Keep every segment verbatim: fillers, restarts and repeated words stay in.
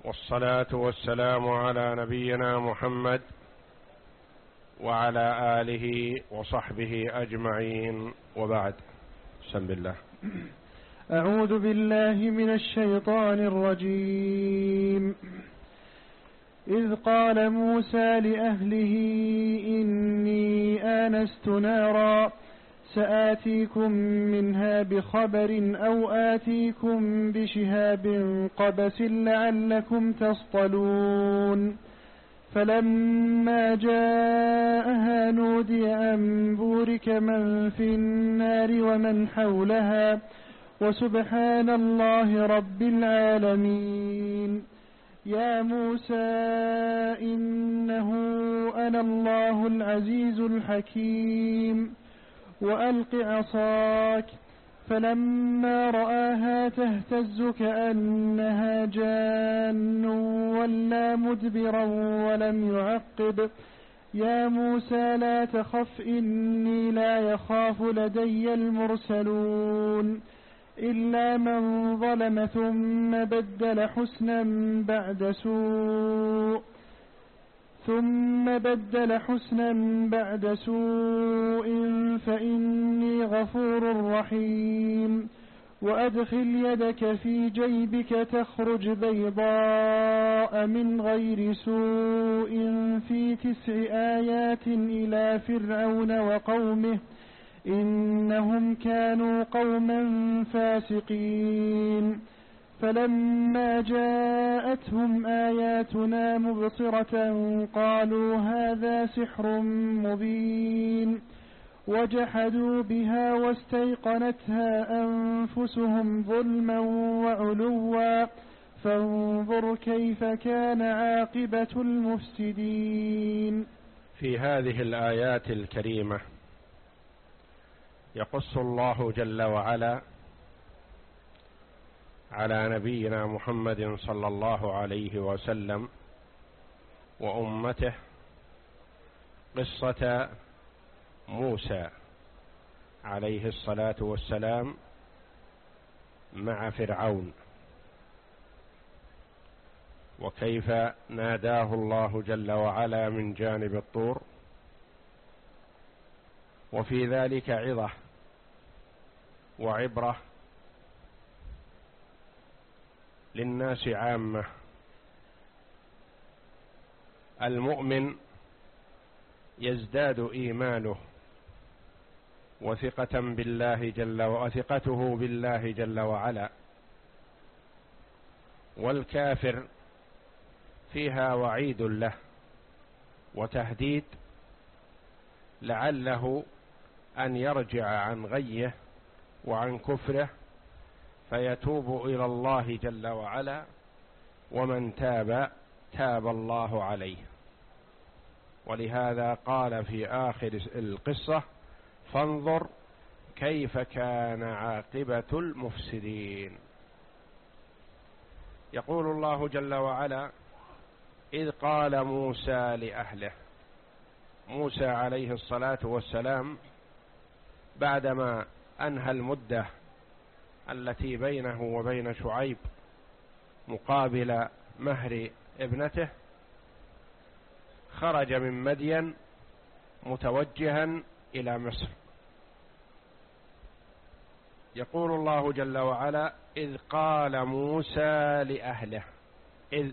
والصلاة والسلام على نبينا محمد وعلى آله وصحبه أجمعين، وبعد. بسم الله. أعوذ بالله من الشيطان الرجيم. إذ قال موسى لأهله إني آنست نارا سآتيكم منها بخبر أو آتيكم بشهاب قبس لعلكم تصطلون. فلما جاءها نودي أن بورك من في النار ومن حولها وسبحان الله رب العالمين. يا موسى إنه أنا الله العزيز الحكيم. وألق عصاك. فلما رآها تهتز كأنها جان ولا مدبرا ولم يعقب. يا موسى لا تخف إني لا يخاف لدي المرسلون إلا من ظلم ثم بدل حسنا بعد سوء ثم بدل حسنا بعد سوء فإني غفور رحيم. وأدخل يدك في جيبك تخرج بيضاء من غير سوء في تسع آيات إلى فرعون وقومه إنهم كانوا قوما فاسقين. فلما جاءتهم آياتنا مبصرة قالوا هذا سحر مبين. وجحدوا بها واستيقنتها أنفسهم ظلما وعلوا فانظر كيف كان عاقبة المفسدين. في هذه الآيات الكريمة يقص الله جل وعلا على نبينا محمد صلى الله عليه وسلم وأمته قصة موسى عليه الصلاة والسلام مع فرعون، وكيف ناداه الله جل وعلا من جانب الطور، وفي ذلك عظة وعبرة للناس عامة. المؤمن يزداد إيمانه وثقة بالله جل وثقته بالله جل وعلا، والكافر فيها وعيد له وتهديد لعله أن يرجع عن غيه وعن كفره فيتوب إلى الله جل وعلا، ومن تاب تاب الله عليه. ولهذا قال في آخر القصة فانظر كيف كان عاقبة المفسدين. يقول الله جل وعلا إذ قال موسى لأهله. موسى عليه الصلاة والسلام بعدما أنهى المدة التي بينه وبين شعيب مقابل مهر ابنته خرج من مدين متوجها إلى مصر. يقول الله جل وعلا إذ قال موسى لأهله. إذ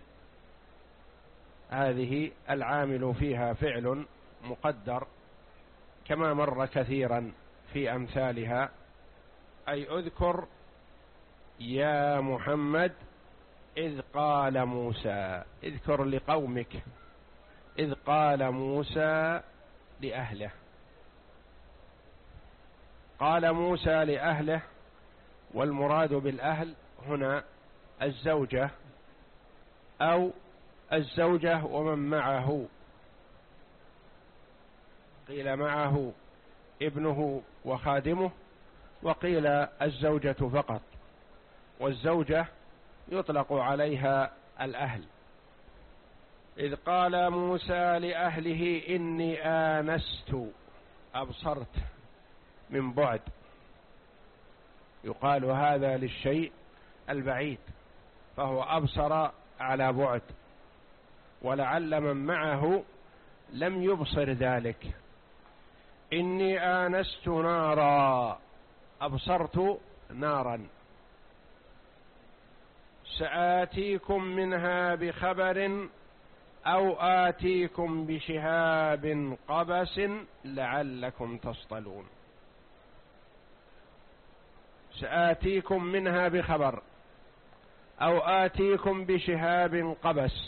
هذه العامل فيها فعل مقدر كما مر كثيرا في أمثالها، أي اذكر يا محمد إذ قال موسى، اذكر لقومك إذ قال موسى لأهله. قال موسى لأهله، والمراد بالأهل هنا الزوجة أو الزوجة ومن معه، قيل معه ابنه وخادمه، وقيل الزوجة فقط، والزوجة يطلق عليها الأهل. إذ قال موسى لأهله إني آنست، أبصرت من بعد، يقال هذا للشيء البعيد، فهو أبصر على بعد، ولعل من معه لم يبصر ذلك. إني آنست نارا، أبصرت نارا، سآتيكم منها بخبر أو آتيكم بشهاب قبس لعلكم تصطلون. سآتيكم منها بخبر أو آتيكم بشهاب قبس.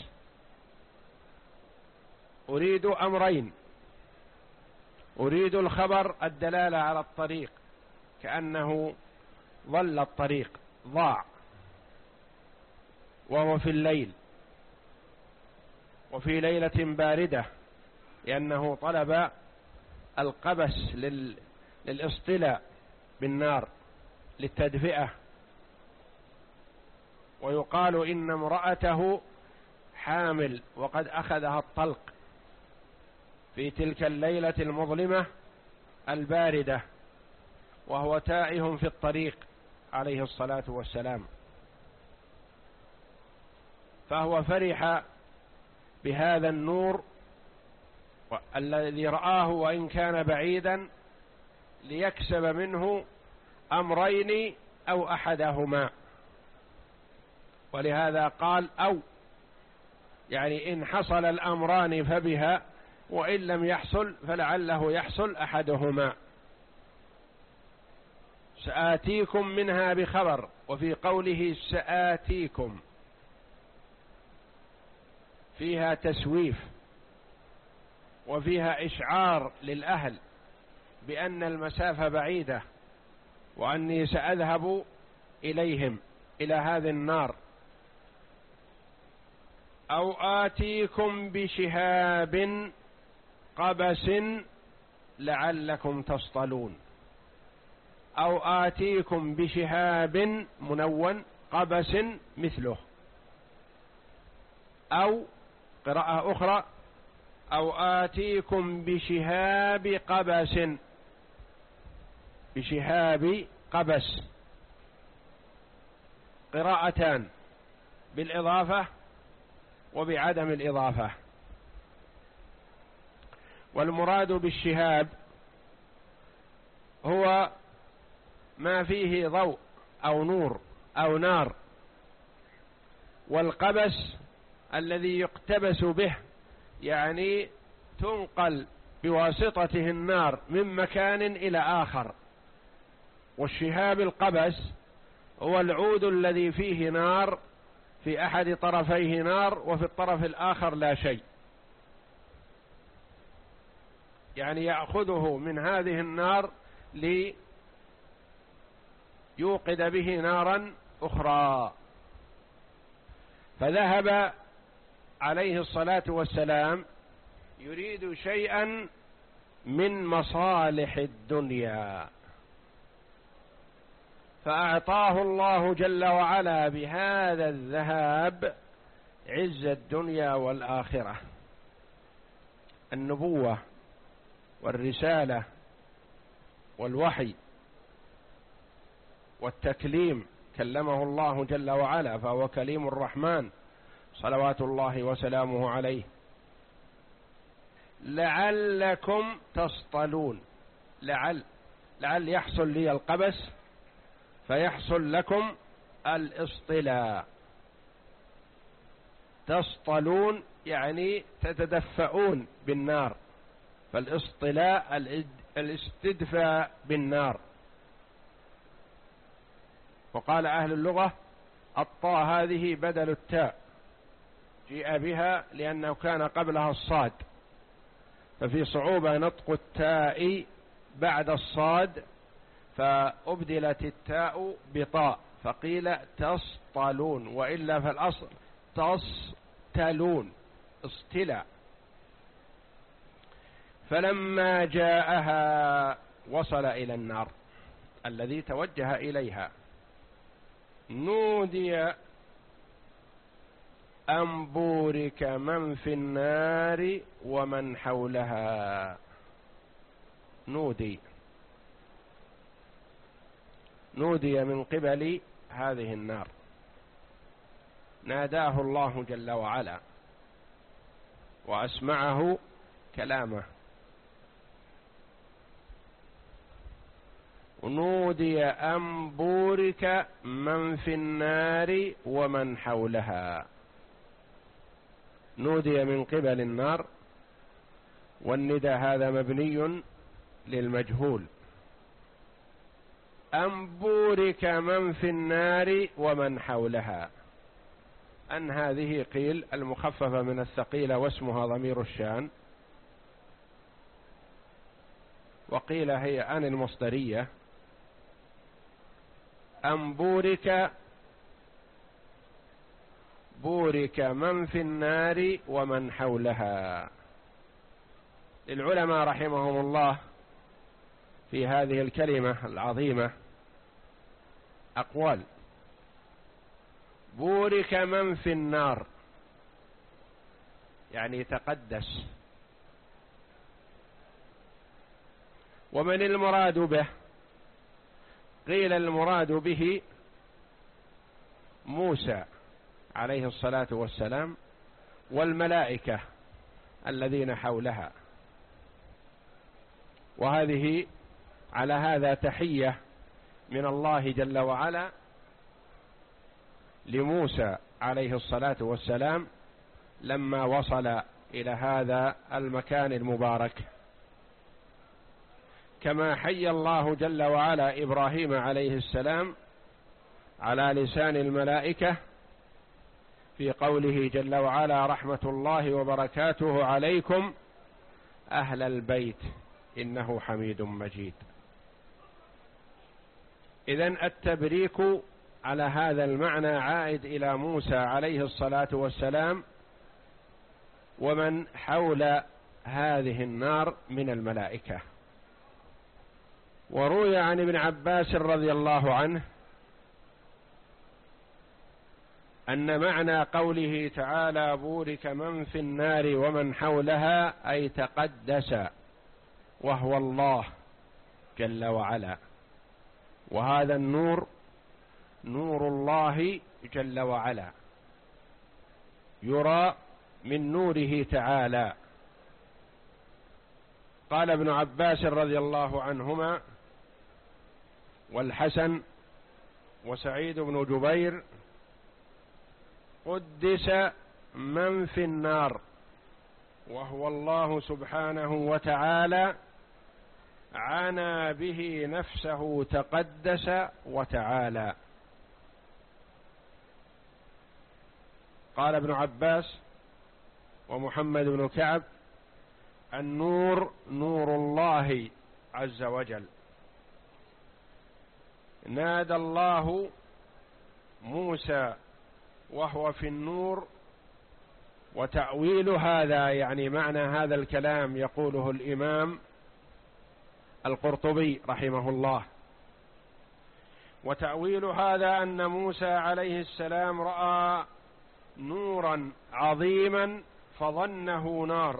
أريد أمرين: أريد الخبر الدلالة على الطريق، كأنه ضل الطريق، ضاع وهو في الليل وفي ليلة باردة، لأنه طلب القبس لل... للاصطلاء بالنار للتدفئة. ويقال إن امرأته حامل وقد أخذها الطلق في تلك الليلة المظلمة الباردة وهو تائه في الطريق عليه الصلاة والسلام، فهو فرح بهذا النور الذي رآه وإن كان بعيدا ليكسب منه أمرين أو أحدهما. ولهذا قال أو، يعني إن حصل الأمران فبها، وإن لم يحصل فلعله يحصل أحدهما. سآتيكم منها بخبر، وفي قوله سآتيكم فيها تسويف وفيها إشعار للأهل بأن المسافة بعيدة وأني سأذهب إليهم إلى هذه النار. أو آتيكم بشهاب قبس لعلكم تصطلون. أو آتيكم بشهاب منون قبس مثله. أو قراءة أخرى أو آتيكم بشهاب قبس، بشهاب قبس، قراءتان بالإضافة وبعدم الإضافة. والمراد بالشهاب هو ما فيه ضوء أو نور أو نار، والقبس الذي يقتبس به، يعني تنقل بواسطته النار من مكان إلى آخر. والشهاب القبس هو العود الذي فيه نار، في أحد طرفيه نار وفي الطرف الآخر لا شيء، يعني يأخذه من هذه النار ليوقد به نارا أخرى. فذهب عليه الصلاة والسلام يريد شيئا من مصالح الدنيا، فأعطاه الله جل وعلا بهذا الذهاب عز الدنيا والآخرة، النبوة والرسالة والوحي والتكليم، كلمه الله جل وعلا فهو كليم الرحمن صلوات الله وسلامه عليه. لعلكم تصطلون، لعل لعل يحصل لي القبس فيحصل لكم الاصطلاء. تصطلون يعني تتدفئون بالنار، فالاصطلاء الاستدفاء بالنار. وقال أهل اللغة الطاء هذه بدل التاء، جيء بها لأنه كان قبلها الصاد، ففي صعوبة نطق التاء بعد الصاد، فأبدلت التاء بطاء فقيل تصطلون، وإلا فالأصل تصطلون، اصطلاء. فلما جاءها وصل إلى النار الذي توجه إليها، نودي أن بورك من في النار ومن حولها. نودي نودي من قبل هذه النار، ناداه الله جل وعلا وأسمعه كلامه. نودي أن بورك من في النار ومن حولها. نودي من قبل النار، والندى هذا مبني للمجهول. أن بورك من في النار ومن حولها، أن هذه قيل المخففة من الثقيلة واسمها ضمير الشان، وقيل هي أن المصدرية. أن بورك بورك من في النار ومن حولها. العلماء رحمهم الله في هذه الكلمة العظيمة أقوال. بورك من في النار يعني تقدس، ومن المراد به؟ قيل المراد به موسى عليه الصلاة والسلام والملائكة الذين حولها، وهذه على هذا تحية من الله جل وعلا لموسى عليه الصلاة والسلام لما وصل إلى هذا المكان المبارك، كما حيى الله جل وعلا إبراهيم عليه السلام على لسان الملائكة في قوله جل وعلا: رحمة الله وبركاته عليكم أهل البيت إنه حميد مجيد. إذن التبريك على هذا المعنى عائد إلى موسى عليه الصلاة والسلام ومن حول هذه النار من الملائكة. وروي عن ابن عباس رضي الله عنه أن معنى قوله تعالى: بورك من في النار ومن حولها، أي تقدس، وهو الله جل وعلا. وهذا النور نور الله جل وعلا، يرى من نوره تعالى. قال ابن عباس رضي الله عنهما والحسن وسعيد بن جبير: قدس من في النار، وهو الله سبحانه وتعالى عانى به نفسه تقدس وتعالى. قال ابن عباس ومحمد بن كعب: النور نور الله عز وجل. نادى الله موسى وهو في النور. وتأويل هذا يعني معنى هذا الكلام يقوله الإمام القرطبي رحمه الله: وتأويل هذا أن موسى عليه السلام رأى نورا عظيما فظنه نار،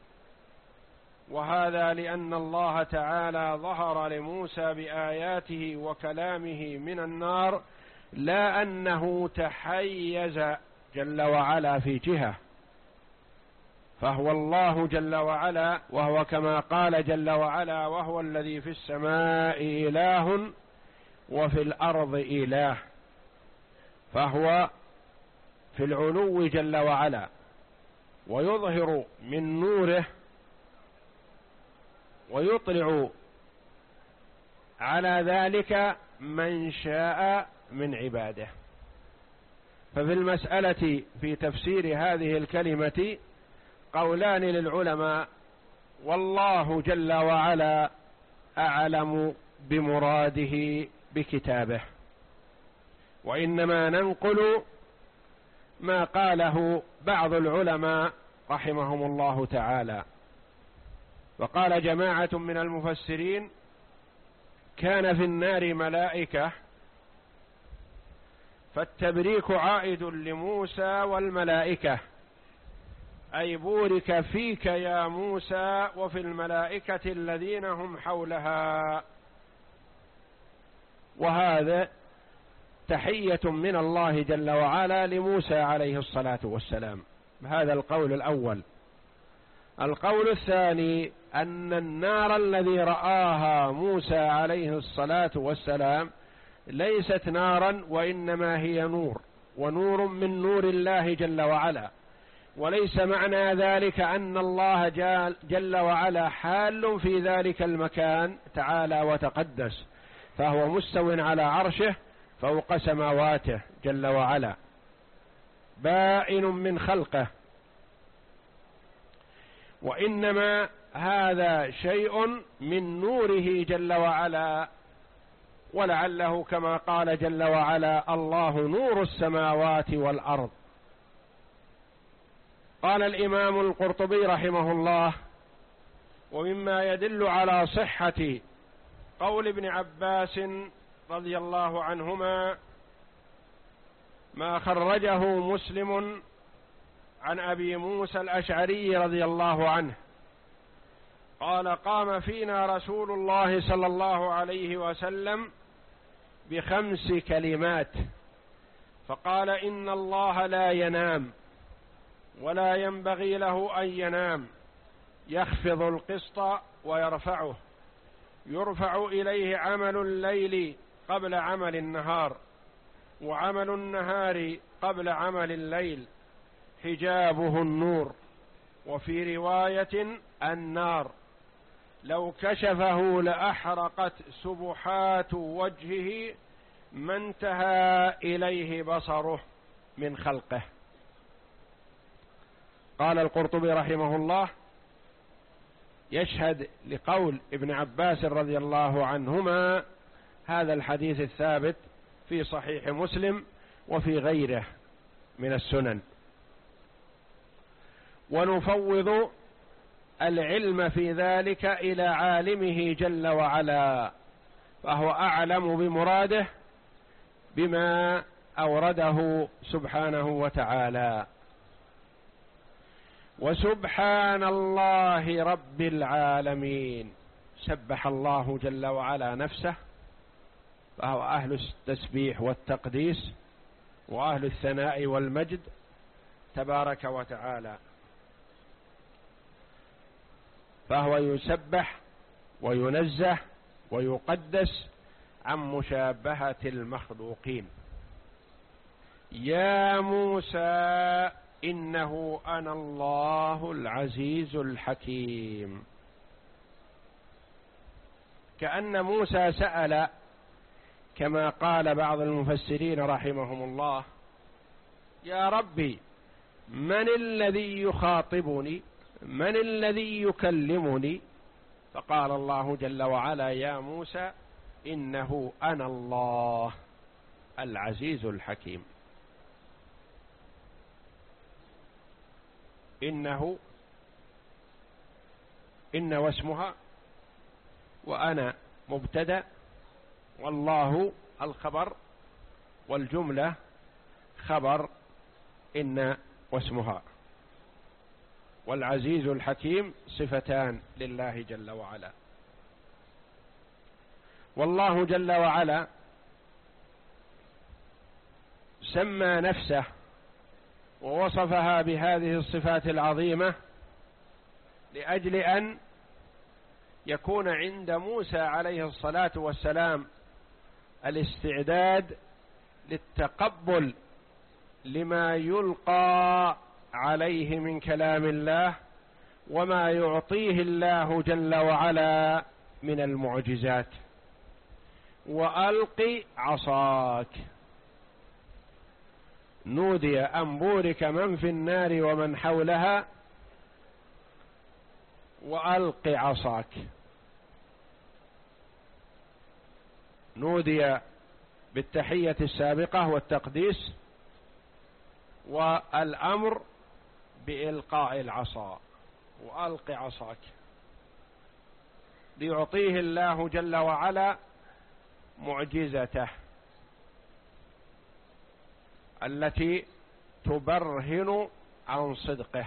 وهذا لأن الله تعالى ظهر لموسى بآياته وكلامه من النار، لا أنه تحيز جل وعلا في جهة، فهو الله جل وعلا، وهو كما قال جل وعلا: وهو الذي في السماء إله وفي الأرض إله. فهو في العلو جل وعلا، ويظهر من نوره ويطلع على ذلك من شاء من عباده. ففي المسألة في تفسير هذه الكلمة قولان للعلماء، والله جل وعلا أعلم بمراده بكتابه، وإنما ننقل ما قاله بعض العلماء رحمهم الله تعالى. وقال جماعة من المفسرين: كان في النار ملائكة، فالتبريك عائد لموسى والملائكة، أي بورك فيك يا موسى وفي الملائكة الذين هم حولها. وهذا تحية من الله جل وعلا لموسى عليه الصلاة والسلام. هذا القول الأول. القول الثاني أن النار الذي رآها موسى عليه الصلاة والسلام ليست نارا، وإنما هي نور، ونور من نور الله جل وعلا، وليس معنى ذلك أن الله جل وعلا حال في ذلك المكان تعالى وتقدس، فهو مستو على عرشه فوق سماواته جل وعلا، بائن من خلقه، وإنما هذا شيء من نوره جل وعلا. ولعله كما قال جل وعلا: الله نور السماوات والأرض. قال الإمام القرطبي رحمه الله: ومما يدل على صحة قول ابن عباس رضي الله عنهما ما خرجه مسلم عن أبي موسى الأشعري رضي الله عنه قال: قام فينا رسول الله صلى الله عليه وسلم بخمس كلمات فقال: إن الله لا ينام ولا ينبغي له أن ينام، يخفض القسط ويرفعه، يرفع إليه عمل الليل قبل عمل النهار، وعمل النهار قبل عمل الليل، حجابه النور، وفي رواية النار، لو كشفه لأحرقت سبحات وجهه ما انتهى إليه بصره من خلقه. قال القرطبي رحمه الله: يشهد لقول ابن عباس رضي الله عنهما هذا الحديث الثابت في صحيح مسلم وفي غيره من السنن. ونفوض العلم في ذلك إلى عالمه جل وعلا، فهو أعلم بمراده بما أورده سبحانه وتعالى. وسبحان الله رب العالمين، سبح الله جل وعلا نفسه، فهو أهل التسبيح والتقديس وأهل الثناء والمجد تبارك وتعالى، فهو يسبح وينزه ويقدس عن مشابهة المخلوقين. يا موسى إنه أنا الله العزيز الحكيم، كأن موسى سأل كما قال بعض المفسرين رحمهم الله: يا ربي من الذي يخاطبني، من الذي يكلمني؟ فقال الله جل وعلا: يا موسى إنه أنا الله العزيز الحكيم. إنه إن واسمها، وأنا مبتدأ، والله الخبر، والجملة خبر إن واسمها، والعزيز الحكيم صفتان لله جل وعلا. والله جل وعلا سمى نفسه ووصفها بهذه الصفات العظيمة لأجل أن يكون عند موسى عليه الصلاة والسلام الاستعداد للتقبل لما يلقى عليه من كلام الله وما يعطيه الله جل وعلا من المعجزات. وألق عصاك، نودي أن بورك من في النار ومن حولها، وألق عصاك، نودي بالتحية السابقة والتقديس، والأمر بإلقاء العصا، وألق عصاك، ليعطيه الله جل وعلا معجزته التي تبرهن عن صدقه.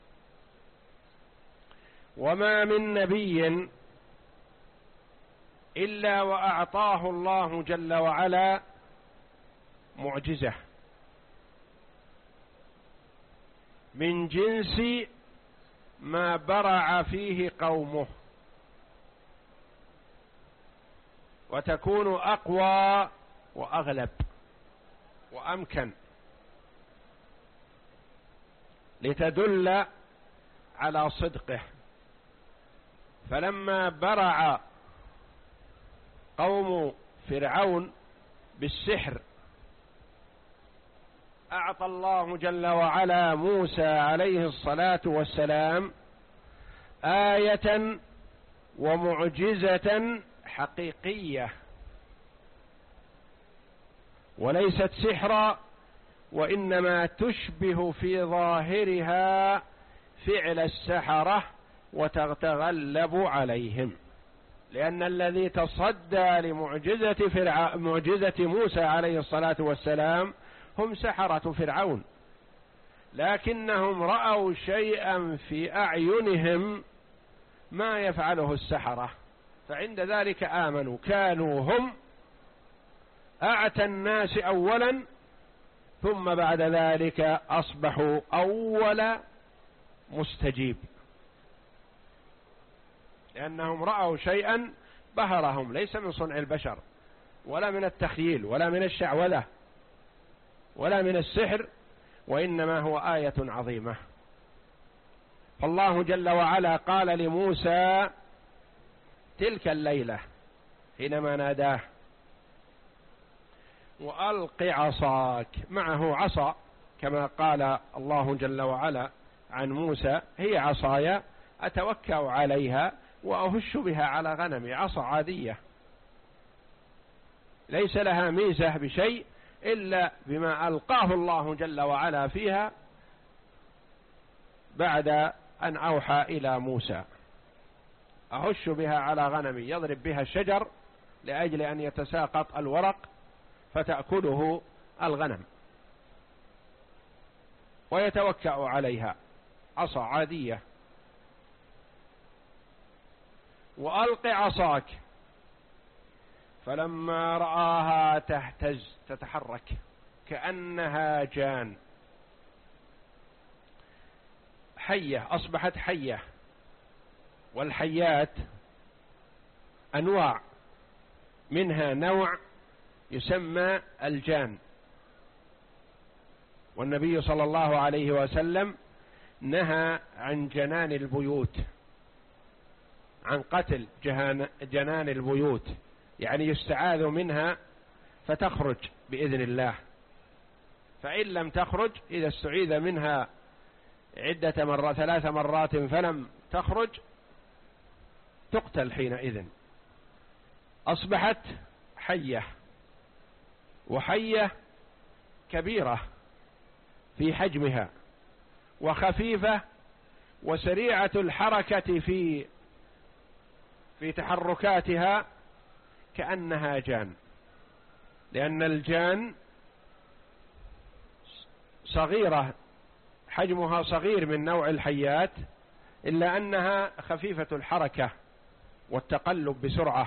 وما من نبي إلا وأعطاه الله جل وعلا معجزة من جنس ما برع فيه قومه، وتكون أقوى وأغلب وأمكن، لتدل على صدقه. فلما برع قوم فرعون بالسحر، أعطى الله جل وعلا موسى عليه الصلاة والسلام آية ومعجزة حقيقية، وليست سحرا، وإنما تشبه في ظاهرها فعل السحرة وتتغلب عليهم، لأن الذي تصدى لمعجزة فرع... معجزة موسى عليه الصلاة والسلام هم سحرة فرعون، لكنهم رأوا شيئا في أعينهم ما يفعله السحرة، فعند ذلك آمنوا. كانوا هم أعتى الناس أولا، ثم بعد ذلك أصبحوا أول مستجيب، لأنهم رأوا شيئا بهرهم، ليس من صنع البشر ولا من التخيل ولا من الشعوذة ولا من السحر، وإنما هو آية عظيمة. فالله جل وعلا قال لموسى تلك الليلة حينما ناداه: وألق عصاك. معه عصا، كما قال الله جل وعلا عن موسى: هي عصاي أتوكأ عليها وأهش بها على غنمي. عصا عادية ليس لها ميزة بشيء إلا بما ألقاه الله جل وعلا فيها بعد أن أوحى إلى موسى: أهش بها على غنمي، يضرب بها الشجر لأجل أن يتساقط الورق فتأكله الغنم، ويتوكأ عليها. عصا عادية. وألق عصاك، فلما رآها تهتز تتحرك كأنها جان، حية، أصبحت حية. والحيات أنواع، منها نوع يسمى الجان، والنبي صلى الله عليه وسلم نهى عن جنان البيوت، عن قتل جنان البيوت، يعني يستعاذ منها فتخرج بإذن الله، فإن لم تخرج، إذا استعيذ منها عدة مرات ثلاث مرات فلم تخرج تقتل حينئذ. أصبحت حية، وحية كبيرة في حجمها، وخفيفة، وسريعة الحركة في في تحركاتها كأنها جان، لأن الجان صغيرة، حجمها صغير من نوع الحيات، إلا أنها خفيفة الحركة والتقلب بسرعة.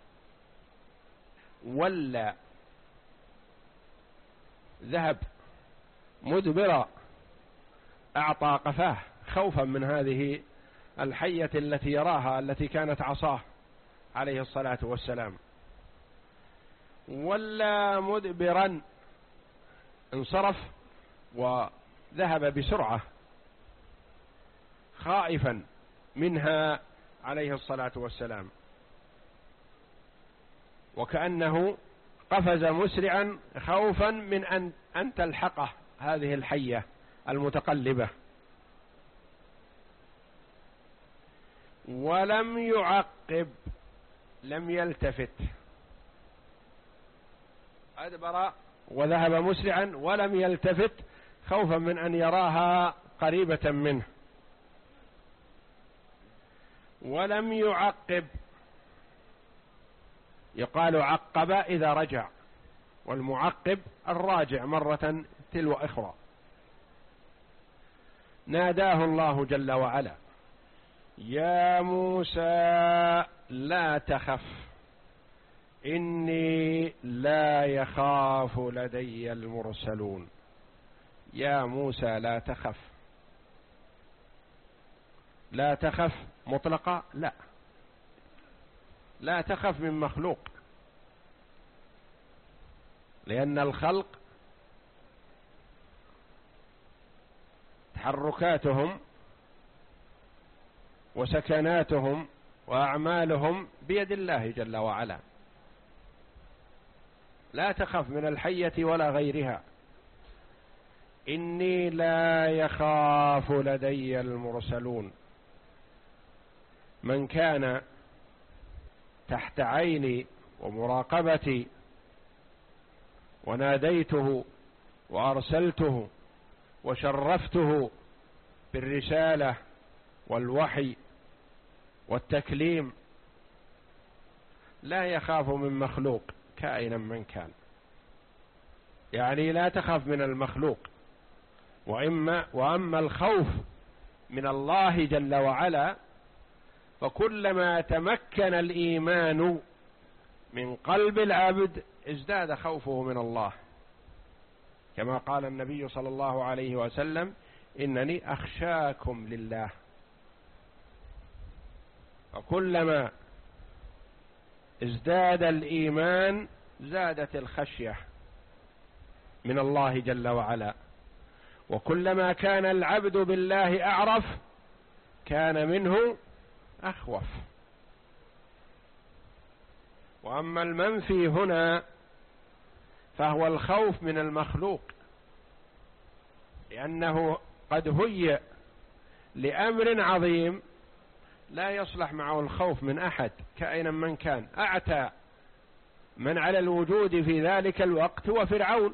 ولا ذهب مدبرا، أعطى قفاه خوفا من هذه الحية التي يراها، التي كانت عصاه عليه الصلاة والسلام. ولا مدبرا، انصرف وذهب بسرعة خائفا منها عليه الصلاة والسلام، وكأنه قفز مسرعا خوفا من أن أن تلحقه هذه الحية المتقلبة. ولم يعقب، لم يلتفت، أدبر وذهب مسرعا ولم يلتفت خوفا من أن يراها قريبة منه. ولم يعقب، يقال عقب إذا رجع، والمعقب الراجع مرة تلو أخرى. ناداه الله جل وعلا: يا موسى لا تخف إني لا يخاف لدي المرسلون. يا موسى لا تخف. لا تخف مطلقة؟ لا، لا تخف من مخلوق، لأن الخلق تحركاتهم وسكناتهم وأعمالهم بيد الله جل وعلا. لا تخف من الحية ولا غيرها. إني لا يخاف لدي المرسلون. من كان تحت عيني ومراقبتي وناديته وأرسلته وشرفته بالرسالة والوحي والتكليم لا يخاف من مخلوق كائنا من كان. يعني لا تخاف من المخلوق. وإما وأما الخوف من الله جل وعلا فكلما تمكن الإيمان من قلب العبد ازداد خوفه من الله، كما قال النبي صلى الله عليه وسلم: إنني أخشاكم لله. وكلما ازداد الإيمان زادت الخشية من الله جل وعلا، وكلما كان العبد بالله أعرف كان منه أخوف. وأما المنفي هنا فهو الخوف من المخلوق، لأنه قد هيئ لأمر عظيم لا يصلح معه الخوف من أحد كائنا من كان. أعتى من على الوجود في ذلك الوقت وفرعون،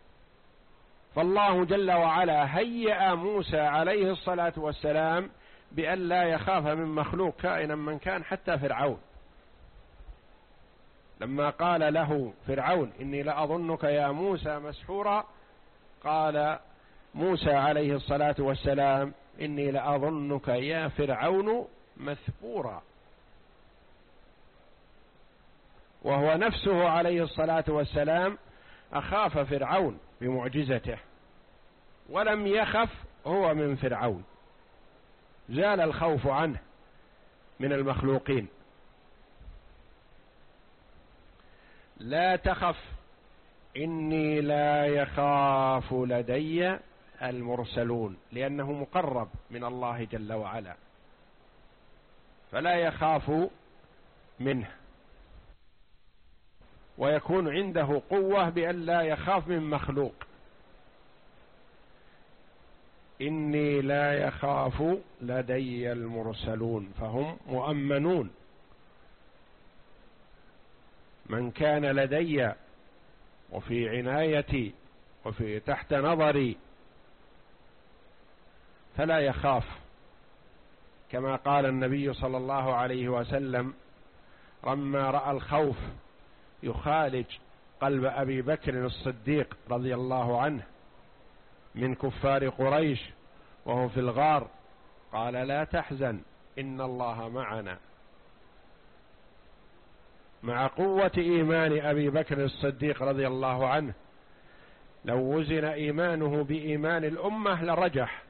فالله جل وعلا هيأ موسى عليه الصلاة والسلام بأن لا يخاف من مخلوق كائنا من كان حتى فرعون. لما قال له فرعون: إني لأظنك يا موسى مسحورا، قال موسى عليه الصلاة والسلام: إني لأظنك يا فرعون مثبورا. وهو نفسه عليه الصلاة والسلام أخاف فرعون بمعجزته، ولم يخف هو من فرعون، زال الخوف عنه من المخلوقين. لا تخف إني لا يخاف لدي المرسلون، لأنه مقرب من الله جل وعلا فلا يخاف منه، ويكون عنده قوة بأن لا يخاف من مخلوق. إني لا يخاف لدي المرسلون، فهم مؤمنون. من كان لدي وفي عنايتي وفي تحت نظري فلا يخاف، كما قال النبي صلى الله عليه وسلم لما رأى الخوف يخالج قلب أبي بكر الصديق رضي الله عنه من كفار قريش وهو في الغار، قال: لا تحزن إن الله معنا. مع قوة إيمان أبي بكر الصديق رضي الله عنه لو وزن إيمانه بإيمان الأمة لرجح،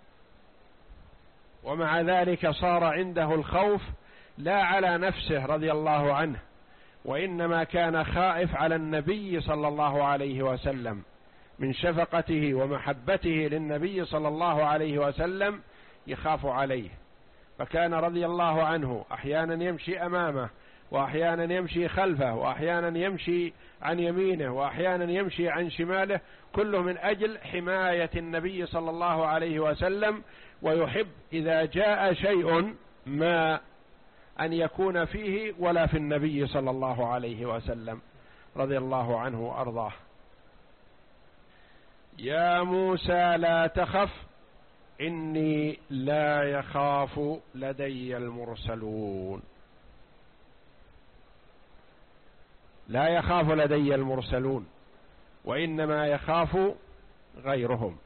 ومع ذلك صار عنده الخوف لا على نفسه رضي الله عنه، وإنما كان خائف على النبي صلى الله عليه وسلم من شفقته ومحبته للنبي صلى الله عليه وسلم، يخاف عليه. فكان رضي الله عنه أحيانا يمشي أمامه، وأحيانا يمشي خلفه، وأحيانا يمشي عن يمينه، وأحيانا يمشي عن شماله، كله من أجل حماية النبي صلى الله عليه وسلم. ويحب إذا جاء شيء ما أن يكون فيه ولا في النبي صلى الله عليه وسلم رضي الله عنه وأرضاه. يا موسى لا تخف إني لا يخاف لدي المرسلون. لا يخاف لدي المرسلون، وإنما يخاف غيرهم.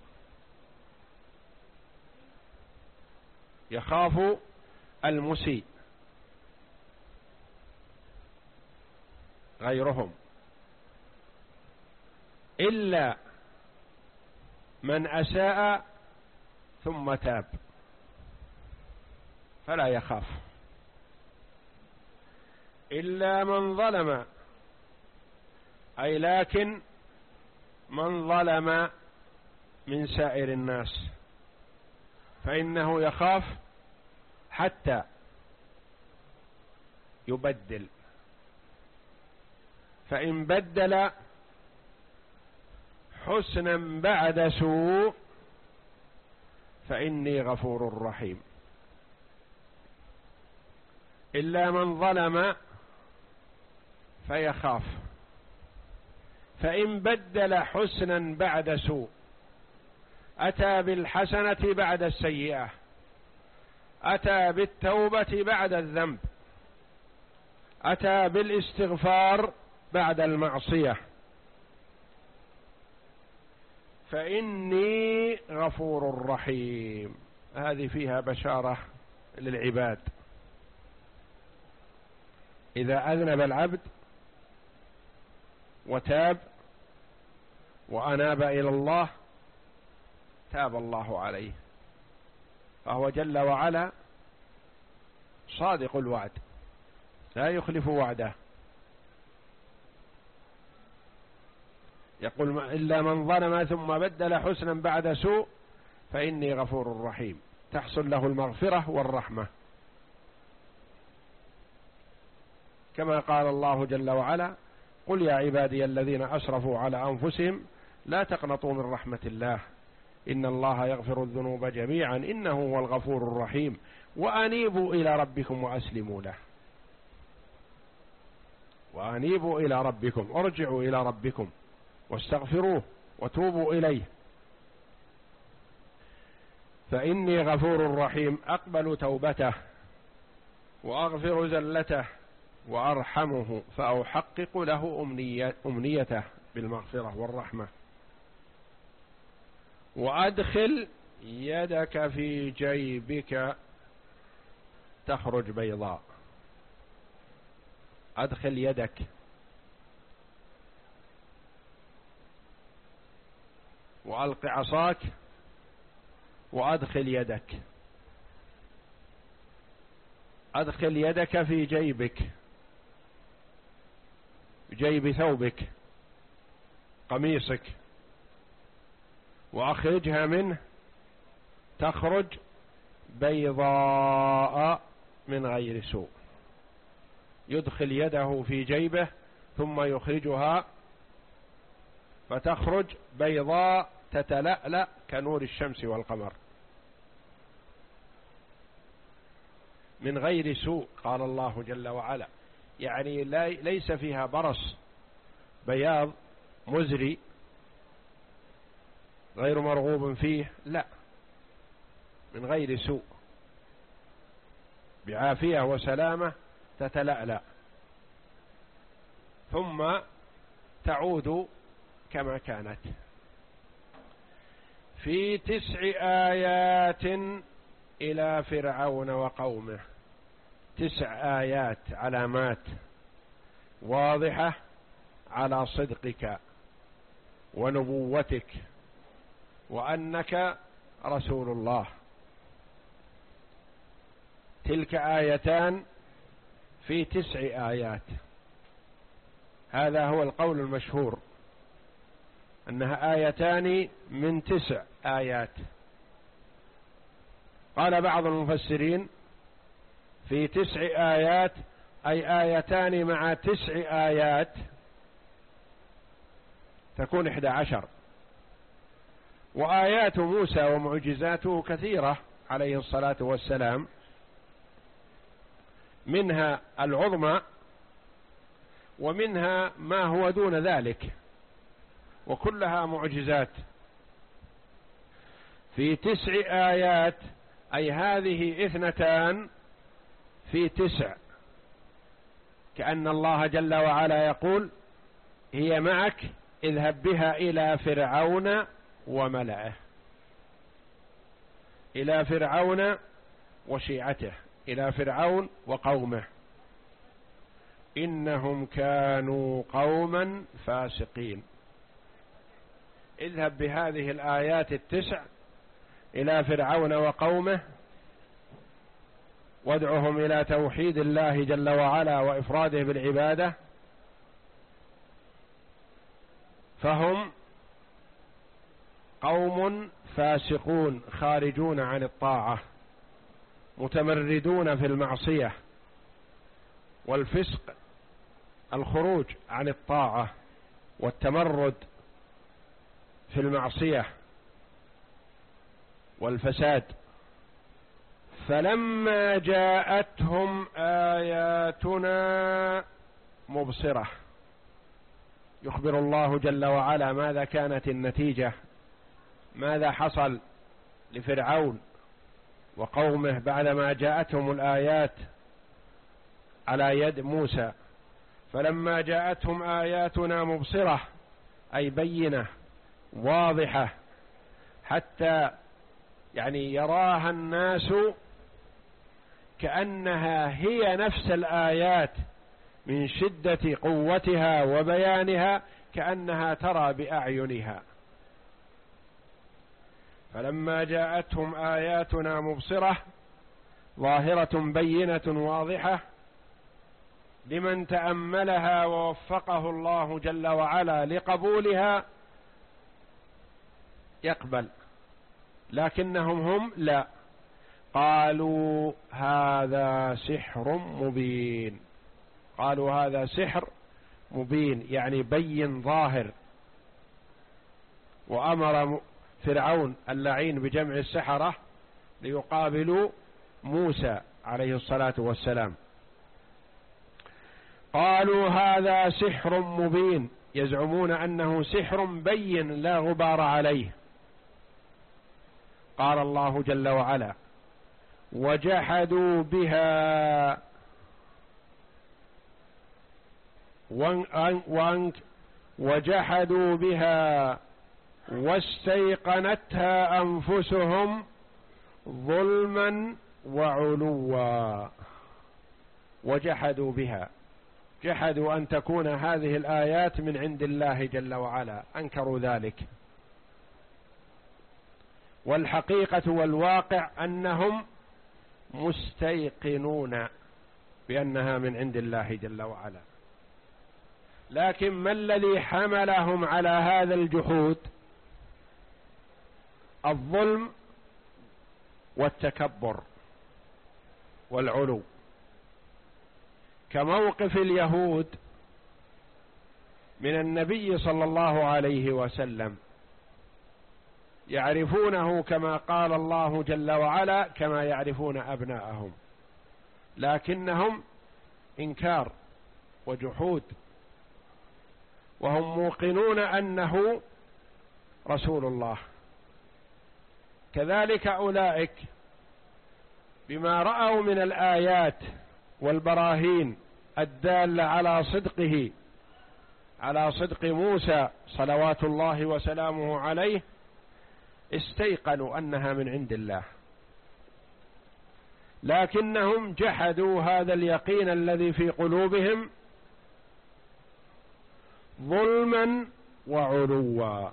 يخاف المسيء غيرهم، إلا من أساء ثم تاب فلا يخاف، إلا من ظلم، أي لكن من ظلم من سائر الناس فإنه يخاف حتى يبدل، فإن بدل حسنا بعد سوء فإني غفور رحيم. إلا من ظلم فيخاف، فإن بدل حسنا بعد سوء، أتى بالحسنة بعد السيئة، أتى بالتوبة بعد الذنب، أتى بالاستغفار بعد المعصية، فإني غفور رحيم. هذه فيها بشارة للعباد. إذا أذنب العبد وتاب وأناب إلى الله تاب الله عليه، فهو جل وعلا صادق الوعد لا يخلف وعده. يقول إلا من ظلم ثم بدل حسنا بعد سوء فإني غفور رحيم، تحصل له المغفرة والرحمة، كما قال الله جل وعلا: قل يا عبادي الذين أسرفوا على أنفسهم لا تقنطوا من رحمة الله إن الله يغفر الذنوب جميعا إنه هو الغفور الرحيم وأنيبوا إلى ربكم وأسلموا له. وأنيبوا إلى ربكم، ارجعوا إلى ربكم واستغفروه وتوبوا إليه، فإني غفور رحيم، أقبل توبته وأغفر زلته وأرحمه، فأحقق له أمنية أمنيته بالمغفرة والرحمة. وأدخل يدك في جيبك تخرج بيضاء. أدخل يدك، وألق عصاك وأدخل يدك. أدخل يدك في جيبك، جيب ثوبك قميصك، وأخرجها منه تخرج بيضاء من غير سوء. يدخل يده في جيبه ثم يخرجها فتخرج بيضاء تتلألأ كنور الشمس والقمر من غير سوء. قال الله جل وعلا، يعني ليس فيها برص، بياض مزري غير مرغوب فيه، لا، من غير سوء، بعافية وسلامة تتلألأ ثم تعود كما كانت. في تسع آيات إلى فرعون وقومه، تسع آيات، علامات واضحة على صدقك ونبوتك وأنك رسول الله. تلك آيتان في تسع آيات، هذا هو القول المشهور أنها آيتان من تسع آيات. قال بعض المفسرين في تسع آيات أي آيتان مع تسع آيات تكون إحدى عشر. وآيات موسى ومعجزاته كثيرة عليه الصلاة والسلام، منها العظمى ومنها ما هو دون ذلك، وكلها معجزات. في تسع آيات أي هذه اثنتان في تسع، كأن الله جل وعلا يقول: هي معك، اذهب بها إلى فرعون وملئه، إلى فرعون وشيعته، إلى فرعون وقومه. إنهم كانوا قوما فاسقين. اذهب بهذه الآيات التسع إلى فرعون وقومه وادعهم إلى توحيد الله جل وعلا وإفراده بالعبادة، فهم قوم فاسقون خارجون عن الطاعة، متمردون في المعصية، والفسق الخروج عن الطاعة والتمرد في المعصية والفساد. فلما جاءتهم آياتنا مبصرة، يخبر الله جل وعلا ماذا كانت النتيجة، ماذا حصل لفرعون وقومه بعدما جاءتهم الآيات على يد موسى. فلما جاءتهم آياتنا مبصرة أي بينة واضحة، حتى يعني يراها الناس كأنها هي نفس الآيات من شدة قوتها وبيانها، كأنها ترى بأعينها. فلما جاءتهم آياتنا مبصرة ظاهرة بينة واضحة، لمن تأملها ووفقه الله جل وعلا لقبولها يقبل، لكنهم هم لا، قالوا هذا سحر مبين. قالوا هذا سحر مبين يعني بين ظاهر. وأمر فرعون اللعين بجمع السحرة ليقابلوا موسى عليه الصلاة والسلام. قالوا هذا سحر مبين، يزعمون أنه سحر بين لا غبار عليه. قال الله جل وعلا وجحدوا بها وانك وجحدوا بها واستيقنتها أنفسهم ظلما وعلوا. وجحدوا بها، جحدوا أن تكون هذه الآيات من عند الله جل وعلا، أنكروا ذلك. والحقيقة والواقع أنهم مستيقنون بأنها من عند الله جل وعلا، لكن ما الذي حملهم على هذا الجحود؟ الظلم والتكبر والعلو، كموقف اليهود من النبي صلى الله عليه وسلم، يعرفونه كما قال الله جل وعلا كما يعرفون أبناءهم، لكنهم إنكار وجحود، وهم موقنون أنه رسول الله. كذلك أولئك بما رأوا من الآيات والبراهين الدالة على صدقه، على صدق موسى صلوات الله وسلامه عليه، استيقنوا أنها من عند الله، لكنهم جحدوا هذا اليقين الذي في قلوبهم ظلما وعلوا،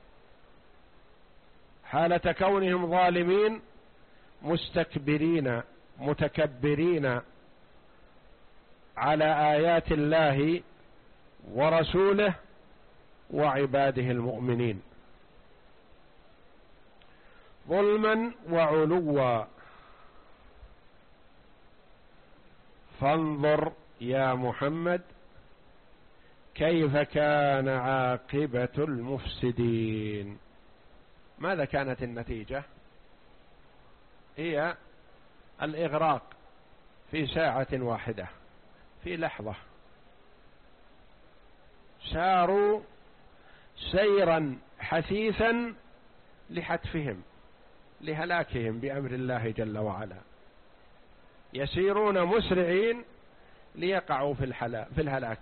حالة كونهم ظالمين مستكبرين متكبرين على آيات الله ورسوله وعباده المؤمنين، ظلما وعلوا. فانظر يا محمد كيف كان عاقبة المفسدين. ماذا كانت النتيجة؟ هي الإغراق في ساعة واحدة، في لحظة ساروا سيرا حثيثا لحتفهم، لهلاكهم بأمر الله جل وعلا، يسيرون مسرعين ليقعوا في في الهلاك،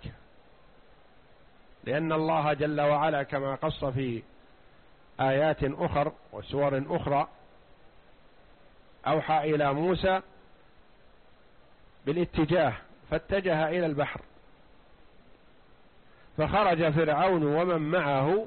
لأن الله جل وعلا كما قص في آيات أخر وسور أخرى أوحى إلى موسى بالاتجاه، فاتجه إلى البحر فخرج فرعون ومن معه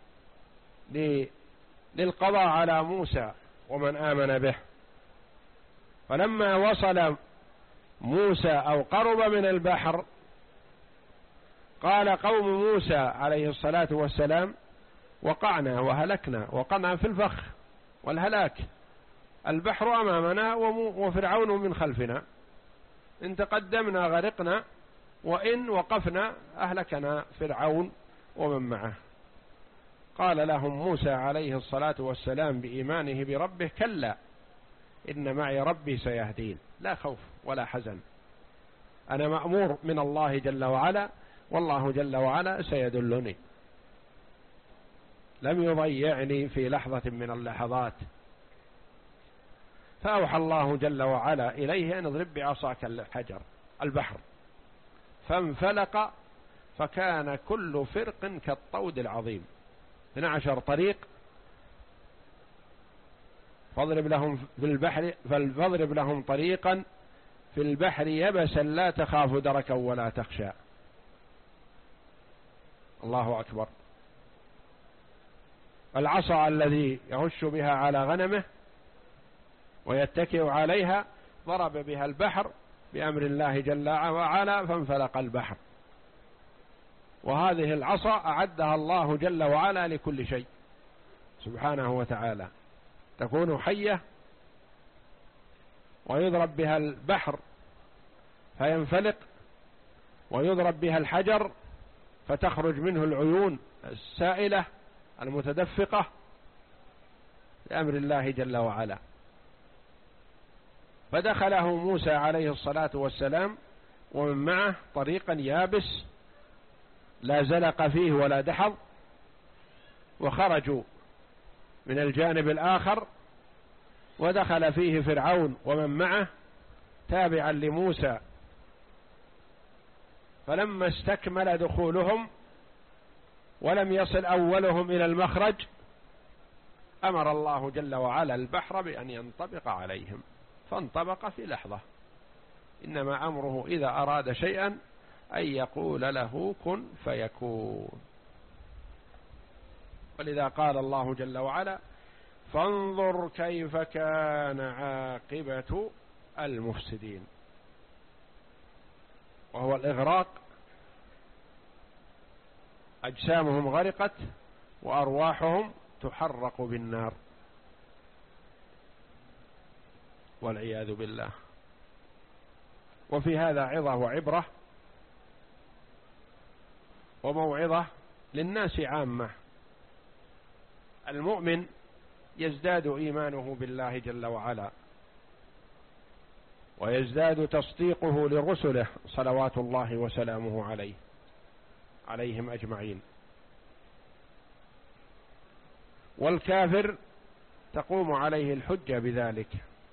للقضاء على موسى ومن آمن به. فلما وصل موسى أو قرب من البحر قال قوم موسى عليه الصلاة والسلام: وقعنا وهلكنا، وقعنا في الفخ والهلاك، البحر أمامنا وفرعون من خلفنا، إن تقدمنا غرقنا وإن وقفنا أهلكنا فرعون ومن معه. قال لهم موسى عليه الصلاة والسلام بإيمانه بربه: كلا إن معي ربي سيهدين، لا خوف ولا حزن، أنا مأمور من الله جل وعلا، والله جل وعلا سيدلني. لم يضيعني في لحظة من اللحظات. فأوحى الله جل وعلا إليه أن اضرب بعصاك الحجر البحر، فانفلق فكان كل فرق كالطود العظيم، اثنا عشر طريق. فاضرب لهم في البحر فاضرب لهم طريقا في البحر يبسا لا تخاف دركا ولا تخشى. الله أكبر. العصا الذي يهش بها على غنمه ويتكئ عليها ضرب بها البحر بأمر الله جل وعلا فانفلق البحر. وهذه العصا أعدها الله جل وعلا لكل شيء سبحانه وتعالى، تكون حية ويضرب بها البحر فينفلق، ويضرب بها الحجر فتخرج منه العيون السائلة المتدفقة بأمر الله جل وعلا. فدخله موسى عليه الصلاة والسلام ومن معه طريقا يابس لا زلق فيه ولا دحض، وخرجوا من الجانب الآخر، ودخل فيه فرعون ومن معه تابعا لموسى. فلما استكمل دخولهم ولم يصل أولهم إلى المخرج أمر الله جل وعلا البحر بأن ينطبق عليهم، فانطبق في لحظة. إنما أمره إذا أراد شيئا أن يقول له كن فيكون. ولذا قال الله جل وعلا: فانظر كيف كان عاقبة المفسدين، وهو الإغراق. أجسامهم غرقت وأرواحهم تحرق بالنار والعياذ بالله. وفي هذا عظة وعبرة وموعظة للناس عامة. المؤمن يزداد إيمانه بالله جل وعلا، ويزداد تصديقه لرسله صلوات الله وسلامه عليه عليهم أجمعين. والكافر تقوم عليه الحجة بذلك.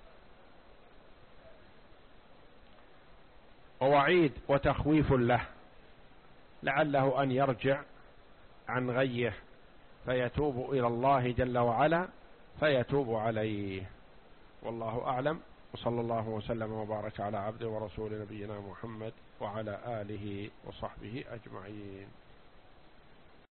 ووعيد وتخويف له لعله أن يرجع عن غيه فيتوب إلى الله جل وعلا فيتوب عليه. والله أعلم، وصلى الله وسلم وبارك على عبده ورسول نبينا محمد وعلى آله وصحبه أجمعين.